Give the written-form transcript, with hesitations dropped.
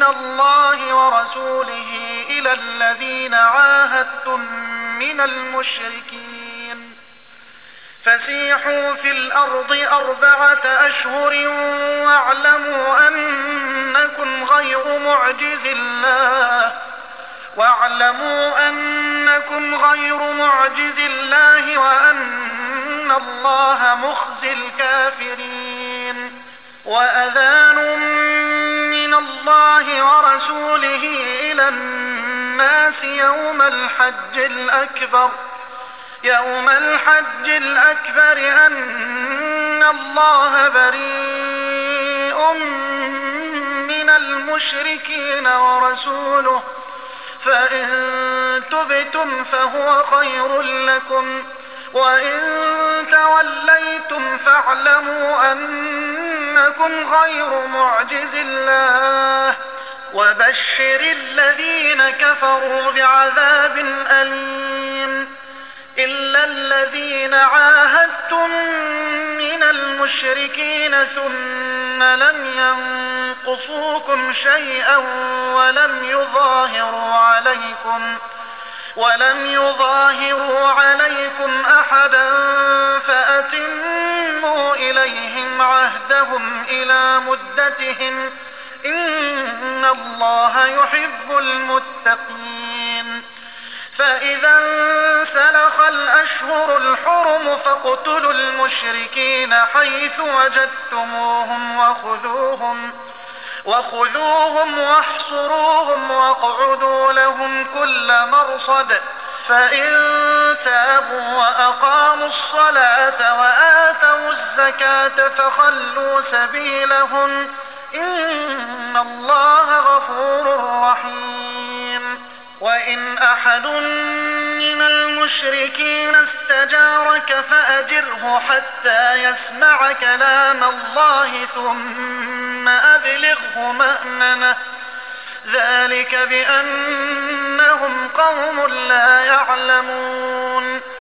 الله ورسوله إلى الذين عاهدتم من المشركين فسيحوا في الأرض 4 أشهر واعلموا أنكم غير معجز الله وأن الله مخزي الكافرين. وأذان من الله ورسوله إلى الناس يوم الحج الأكبر أن الله بريء من المشركين ورسوله فإن تبتم فهو خير لكم وإن توليتم فاعلموا أنكم غير معجز الله وبشر الذين كفروا بعذاب أليم. إلا الذين عاهدتم من المشركين ثم لم ينقصوكم شيئا ولم يظاهروا عليكم أحدا فأتموا إليهم عهدهم إلى مدتهم إن الله يحب المتقين. فإذا انسلخ الأشهر الحرم فاقتلوا المشركين حيث وجدتموهم وخذوهم واحصروهم واقعدوا لهم كل مرصد فإن تابوا وأقاموا الصلاة وآتوا الزكاة فخلوا سبيلهم إن الله غفور رحيم. وإن أحد من المشركين استجارك فأجره حتى يسمع كلام الله ثم أبلغه مأمنه ذلك بأنهم قوم لا يعلمون.